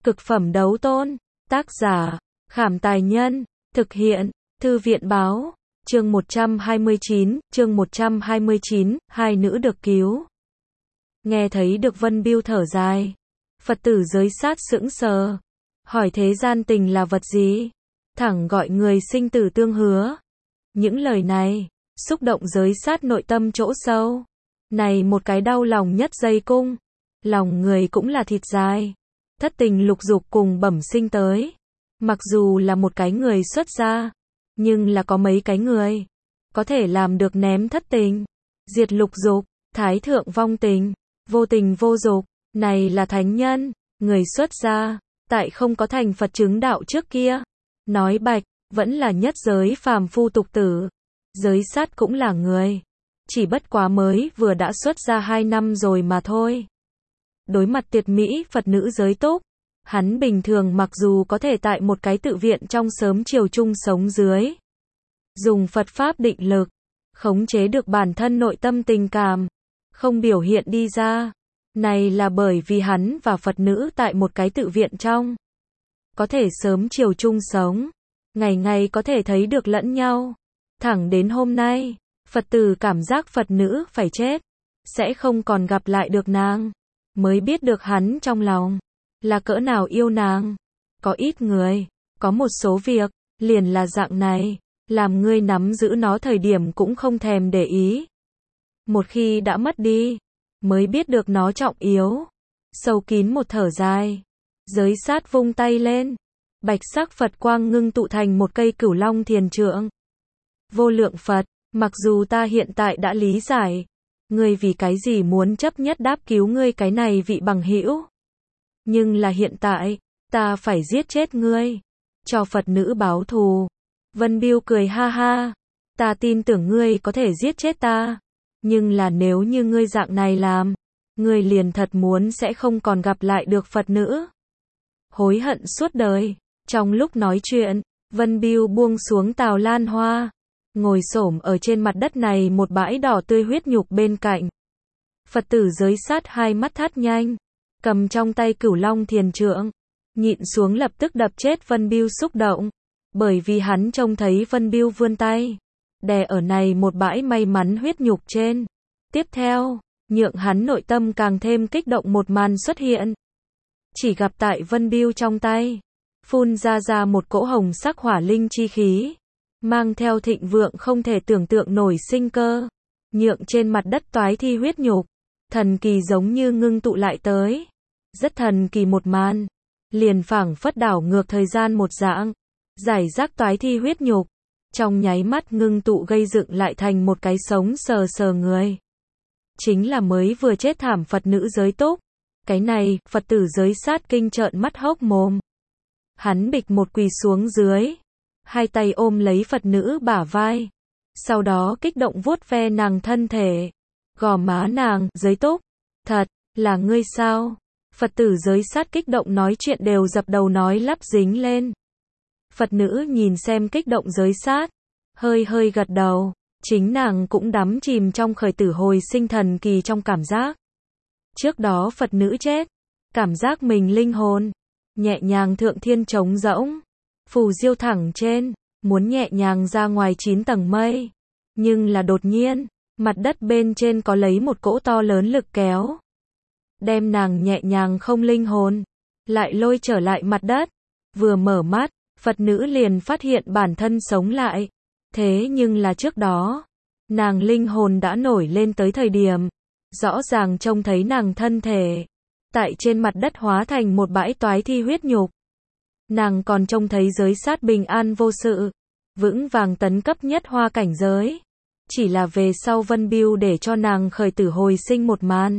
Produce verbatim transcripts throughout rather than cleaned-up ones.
Cực phẩm đấu tôn. Tác giả, Khảm Tài Nhân. Thực hiện, Thư viện Báo. Chương một trăm hai mươi chín, chương một trăm hai mươi chín, hai nữ được cứu. Nghe thấy được Vân Bưu thở dài. Phật tử giới sát sững sờ. Hỏi thế gian tình là vật gì? Thẳng gọi người sinh tử tương hứa. Những lời này, xúc động giới sát nội tâm chỗ sâu. Này một cái đau lòng nhất dây cung. Lòng người cũng là thịt dài. Thất tình lục dục cùng bẩm sinh tới. Mặc dù là một cái người xuất gia, nhưng là có mấy cái người có thể làm được ném thất tình, diệt lục dục, thái thượng vong tình, vô tình vô dục. Này là thánh nhân, người xuất gia, tại không có thành Phật chứng đạo trước kia. Nói bạch, vẫn là nhất giới phàm phu tục tử. Giới sát cũng là người. Chỉ bất quá mới vừa đã xuất gia hai năm rồi mà thôi. Đối mặt tuyệt mỹ Phật nữ giới túc, hắn bình thường mặc dù có thể tại một cái tự viện trong sớm chiều chung sống dưới. Dùng Phật Pháp định lực, khống chế được bản thân nội tâm tình cảm, không biểu hiện đi ra. Này là bởi vì hắn và Phật nữ tại một cái tự viện trong. Có thể sớm chiều chung sống, ngày ngày có thể thấy được lẫn nhau. Thẳng đến hôm nay, Phật tử cảm giác Phật nữ phải chết, sẽ không còn gặp lại được nàng. Mới biết được hắn trong lòng là cỡ nào yêu nàng. Có ít người, có một số việc, liền là dạng này, làm ngươi nắm giữ nó thời điểm cũng không thèm để ý. Một khi đã mất đi, mới biết được nó trọng yếu. Sâu kín một thở dài, giới sát vung tay lên, bạch sắc Phật quang ngưng tụ thành một cây cửu long thiền trượng. Vô lượng Phật, mặc dù ta hiện tại đã lý giải, ngươi vì cái gì muốn chấp nhất đáp cứu ngươi cái này vị bằng hữu. Nhưng là hiện tại, ta phải giết chết ngươi, cho Phật nữ báo thù. Vân Bưu cười ha ha, ta tin tưởng ngươi có thể giết chết ta, nhưng là nếu như ngươi dạng này làm, ngươi liền thật muốn sẽ không còn gặp lại được Phật nữ. Hối hận suốt đời. Trong lúc nói chuyện, Vân Bưu buông xuống tào lan hoa, ngồi xổm ở trên mặt đất này một bãi đỏ tươi huyết nhục bên cạnh. Phật tử giới sát hai mắt thắt nhanh, cầm trong tay cửu long thiền trượng, nhịn xuống lập tức đập chết Vân Bưu xúc động, bởi vì hắn trông thấy Vân Bưu vươn tay, đè ở này một bãi may mắn huyết nhục trên. Tiếp theo, nhượng hắn nội tâm càng thêm kích động một màn xuất hiện. Chỉ gặp tại Vân Bưu trong tay, phun ra ra một cỗ hồng sắc hỏa linh chi khí, mang theo thịnh vượng không thể tưởng tượng nổi sinh cơ, nhượng trên mặt đất toái thi huyết nhục, thần kỳ giống như ngưng tụ lại tới. Rất thần kỳ một màn, liền phảng phất đảo ngược thời gian một dạng, giải rác toái thi huyết nhục, trong nháy mắt ngưng tụ gây dựng lại thành một cái sống sờ sờ người. Chính là mới vừa chết thảm Phật nữ giới túc. Cái này, Phật tử giới sát kinh trợn mắt hốc mồm. Hắn bịch một quỳ xuống dưới, hai tay ôm lấy Phật nữ bả vai, sau đó kích động vuốt ve nàng thân thể, gò má nàng. Giới túc, thật là ngươi sao? Phật tử giới sát kích động nói chuyện đều dập đầu nói lắp dính lên. Phật nữ nhìn xem kích động giới sát, hơi hơi gật đầu, chính nàng cũng đắm chìm trong khởi tử hồi sinh thần kỳ trong cảm giác. Trước đó Phật nữ chết, cảm giác mình linh hồn nhẹ nhàng thượng thiên trống rỗng, phù diêu thẳng trên, muốn nhẹ nhàng ra ngoài chín tầng mây. Nhưng là đột nhiên, mặt đất bên trên có lấy một cỗ to lớn lực kéo, đem nàng nhẹ nhàng không linh hồn lại lôi trở lại mặt đất. Vừa mở mắt, Phật nữ liền phát hiện bản thân sống lại. Thế nhưng là trước đó, nàng linh hồn đã nổi lên tới thời điểm, rõ ràng trông thấy nàng thân thể tại trên mặt đất hóa thành một bãi toái thi huyết nhục. Nàng còn trông thấy giới sát bình an vô sự, vững vàng tấn cấp nhất hoa cảnh giới. Chỉ là về sau Vân Bưu để cho nàng khởi tử hồi sinh một màn,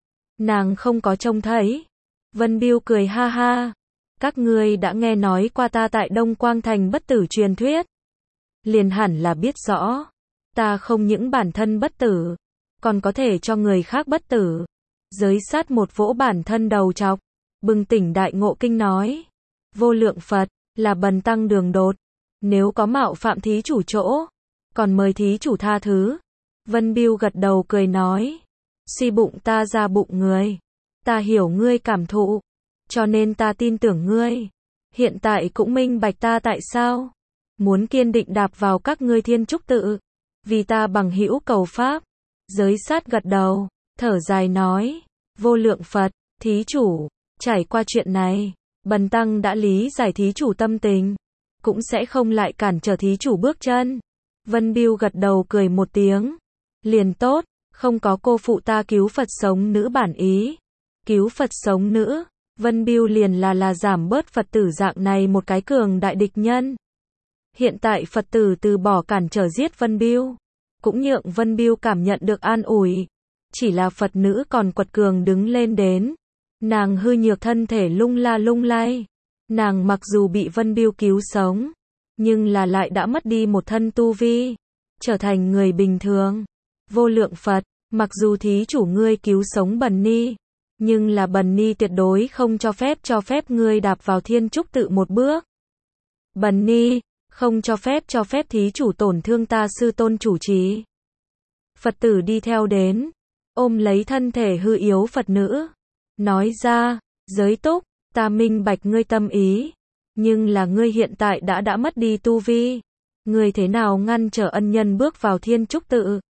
nàng không có trông thấy. Vân Bưu cười ha ha, các ngươi đã nghe nói qua ta tại Đông Quang Thành bất tử truyền thuyết, liền hẳn là biết rõ, ta không những bản thân bất tử, còn có thể cho người khác bất tử. Giới sát một vỗ bản thân đầu chọc, bừng tỉnh đại ngộ kinh nói, vô lượng Phật, là bần tăng đường đột, nếu có mạo phạm thí chủ chỗ, còn mời thí chủ tha thứ. Vân Bưu gật đầu cười nói, suy bụng ta ra bụng người, ta hiểu ngươi cảm thụ, cho nên ta tin tưởng ngươi. Hiện tại cũng minh bạch ta tại sao muốn kiên định đạp vào các ngươi thiên trúc tự. Vì ta bằng hữu cầu pháp. Giới sát gật đầu, thở dài nói, vô lượng Phật, thí chủ, trải qua chuyện này, bần tăng đã lý giải thí chủ tâm tình, cũng sẽ không lại cản trở thí chủ bước chân. Vân Bưu gật đầu cười một tiếng, liền tốt, không có cô phụ ta cứu Phật sống nữ bản ý. Cứu Phật sống nữ, Vân Bưu liền là là giảm bớt Phật tử dạng này một cái cường đại địch nhân. Hiện tại Phật tử từ bỏ cản trở giết Vân Bưu, cũng nhượng Vân Bưu cảm nhận được an ủi. Chỉ là Phật nữ còn quật cường đứng lên đến. Nàng hư nhược thân thể lung la lung lay. Nàng mặc dù bị Vân Bưu cứu sống, nhưng là lại đã mất đi một thân tu vi, trở thành người bình thường. Vô lượng Phật, mặc dù thí chủ ngươi cứu sống Bần Ni, nhưng là Bần Ni tuyệt đối không cho phép cho phép ngươi đạp vào thiên trúc tự một bước. Bần Ni, không cho phép cho phép thí chủ tổn thương ta sư tôn chủ trì. Phật tử đi theo đến, ôm lấy thân thể hư yếu Phật nữ, nói ra, giới túc, ta minh bạch ngươi tâm ý, nhưng là ngươi hiện tại đã đã mất đi tu vi, ngươi thế nào ngăn trở ân nhân bước vào thiên trúc tự?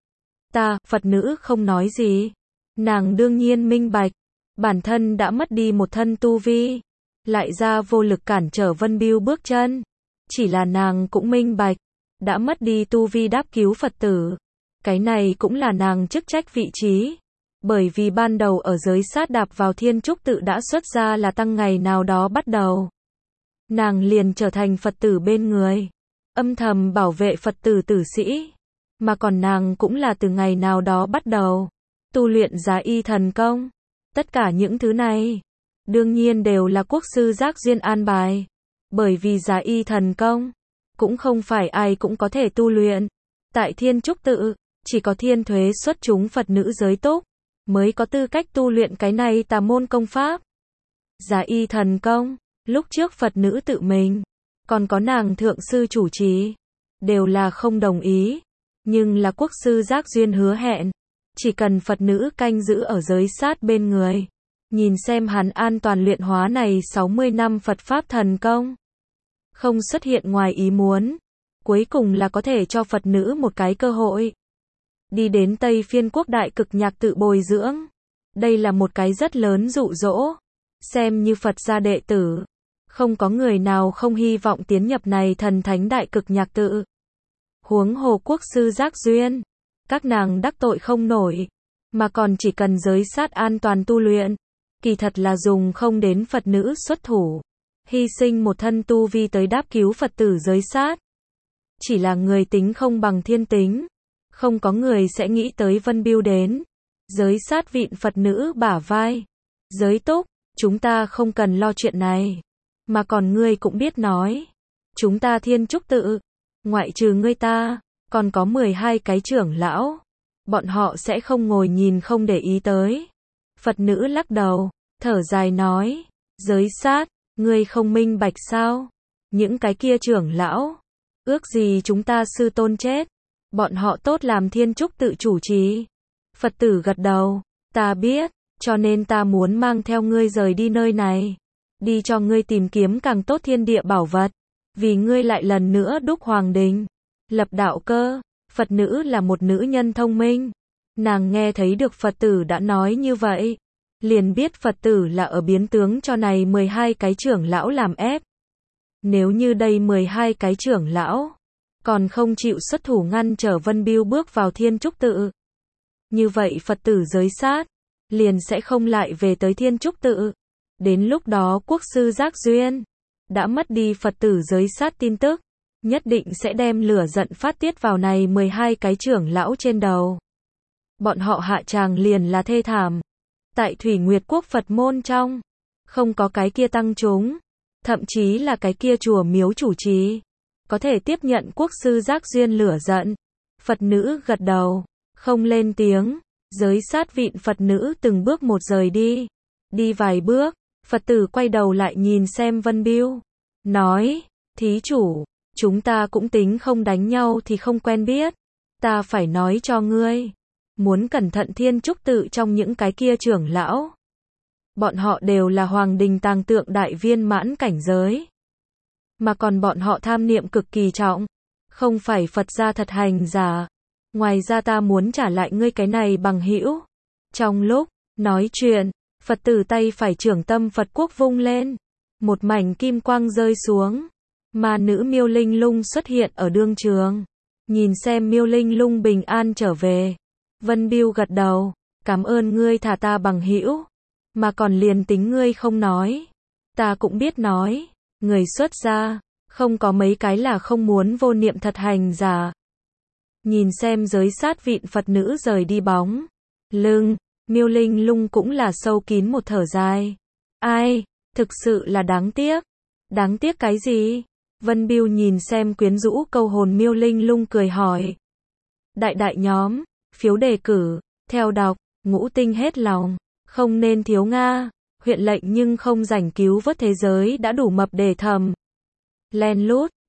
Ta, Phật nữ không nói gì, nàng đương nhiên minh bạch, bản thân đã mất đi một thân tu vi, lại ra vô lực cản trở Vân Bưu bước chân, chỉ là nàng cũng minh bạch, đã mất đi tu vi đáp cứu Phật tử, cái này cũng là nàng chức trách vị trí. Bởi vì ban đầu ở giới sát đạp vào thiên trúc tự đã xuất ra là tăng ngày nào đó bắt đầu. Nàng liền trở thành Phật tử bên người, âm thầm bảo vệ Phật tử tử sĩ. Mà còn nàng cũng là từ ngày nào đó bắt đầu, tu luyện giá y thần công. Tất cả những thứ này, đương nhiên đều là quốc sư Giác Duyên an bài. Bởi vì giá y thần công, cũng không phải ai cũng có thể tu luyện. Tại thiên trúc tự, chỉ có thiên thuế xuất chúng Phật nữ giới túc mới có tư cách tu luyện cái này tà môn công pháp. Giá y thần công, lúc trước Phật nữ tự mình, còn có nàng thượng sư chủ trì, đều là không đồng ý. Nhưng là quốc sư Giác Duyên hứa hẹn, chỉ cần Phật nữ canh giữ ở giới sát bên người, nhìn xem hắn an toàn luyện hóa này sáu mươi năm Phật Pháp thần công. Không xuất hiện ngoài ý muốn, cuối cùng là có thể cho Phật nữ một cái cơ hội. Đi đến Tây Phiên quốc đại cực nhạc tự bồi dưỡng. Đây là một cái rất lớn dụ dỗ. Xem như Phật gia đệ tử, không có người nào không hy vọng tiến nhập này thần thánh đại cực nhạc tự. Huống hồ quốc sư Giác Duyên, các nàng đắc tội không nổi, mà còn chỉ cần giới sát an toàn tu luyện, kỳ thật là dùng không đến Phật nữ xuất thủ, hy sinh một thân tu vi tới đáp cứu Phật tử giới sát. Chỉ là người tính không bằng thiên tính, không có người sẽ nghĩ tới Vân Bưu đến. Giới sát vịn Phật nữ bả vai, giới túc, chúng ta không cần lo chuyện này, mà còn ngươi cũng biết nói, chúng ta thiên trúc tự, ngoại trừ ngươi ta, còn có mười hai cái trưởng lão, bọn họ sẽ không ngồi nhìn không để ý tới. Phật nữ lắc đầu, thở dài nói, giới sát, ngươi không minh bạch sao? Những cái kia trưởng lão, ước gì chúng ta sư tôn chết, bọn họ tốt làm thiên trúc tự chủ trì. Phật tử gật đầu, ta biết, cho nên ta muốn mang theo ngươi rời đi nơi này, đi cho ngươi tìm kiếm càng tốt thiên địa bảo vật, vì ngươi lại lần nữa đúc hoàng đình, lập đạo cơ. Phật nữ là một nữ nhân thông minh, nàng nghe thấy được Phật tử đã nói như vậy, liền biết Phật tử là ở biến tướng cho này mười hai cái trưởng lão làm ép. Nếu như đây mười hai cái trưởng lão còn không chịu xuất thủ ngăn trở Vân Bưu bước vào thiên trúc tự, như vậy Phật tử giới sát liền sẽ không lại về tới thiên trúc tự. Đến lúc đó quốc sư Giác Duyên đã mất đi Phật tử giới sát tin tức, nhất định sẽ đem lửa giận phát tiết vào này mười hai cái trưởng lão trên đầu. Bọn họ hạ tràng liền là thê thảm. Tại Thủy Nguyệt quốc Phật môn trong, không có cái kia tăng chúng, thậm chí là cái kia chùa miếu chủ trì có thể tiếp nhận quốc sư Giác Duyên lửa giận. Phật nữ gật đầu, không lên tiếng. Giới sát vịn Phật nữ từng bước một rời đi. Đi vài bước, Phật tử quay đầu lại nhìn xem Vân Bưu, nói, thí chủ, chúng ta cũng tính không đánh nhau thì không quen biết. Ta phải nói cho ngươi, muốn cẩn thận thiên trúc tự trong những cái kia trưởng lão. Bọn họ đều là hoàng đình tàng tượng đại viên mãn cảnh giới. Mà còn bọn họ tham niệm cực kỳ trọng. Không phải Phật gia thật hành giả. Ngoài ra ta muốn trả lại ngươi cái này bằng hữu. Trong lúc nói chuyện, Phật tử tay phải trưởng tâm Phật quốc vung lên. Một mảnh kim quang rơi xuống. Ma nữ Miêu Linh Lung xuất hiện ở đương trường. Nhìn xem Miêu Linh Lung bình an trở về. Vân Biêu gật đầu. Cảm ơn ngươi thả ta bằng hữu. Mà còn liền tính ngươi không nói. Ta cũng biết nói. Người xuất gia. Không có mấy cái là không muốn vô niệm thật hành giả. Nhìn xem giới sát vịn Phật nữ rời đi bóng. Lưng. Miêu Linh Lung cũng là sâu kín một thở dài. Ai, thực sự là đáng tiếc. Đáng tiếc cái gì? Vân Biêu nhìn xem quyến rũ câu hồn Miêu Linh Lung cười hỏi. Đại đại nhóm, phiếu đề cử, theo đọc, ngũ tinh hết lòng, không nên thiếu Nga, huyện lệnh nhưng không rảnh cứu vớt thế giới đã đủ mập để thầm. Len lút,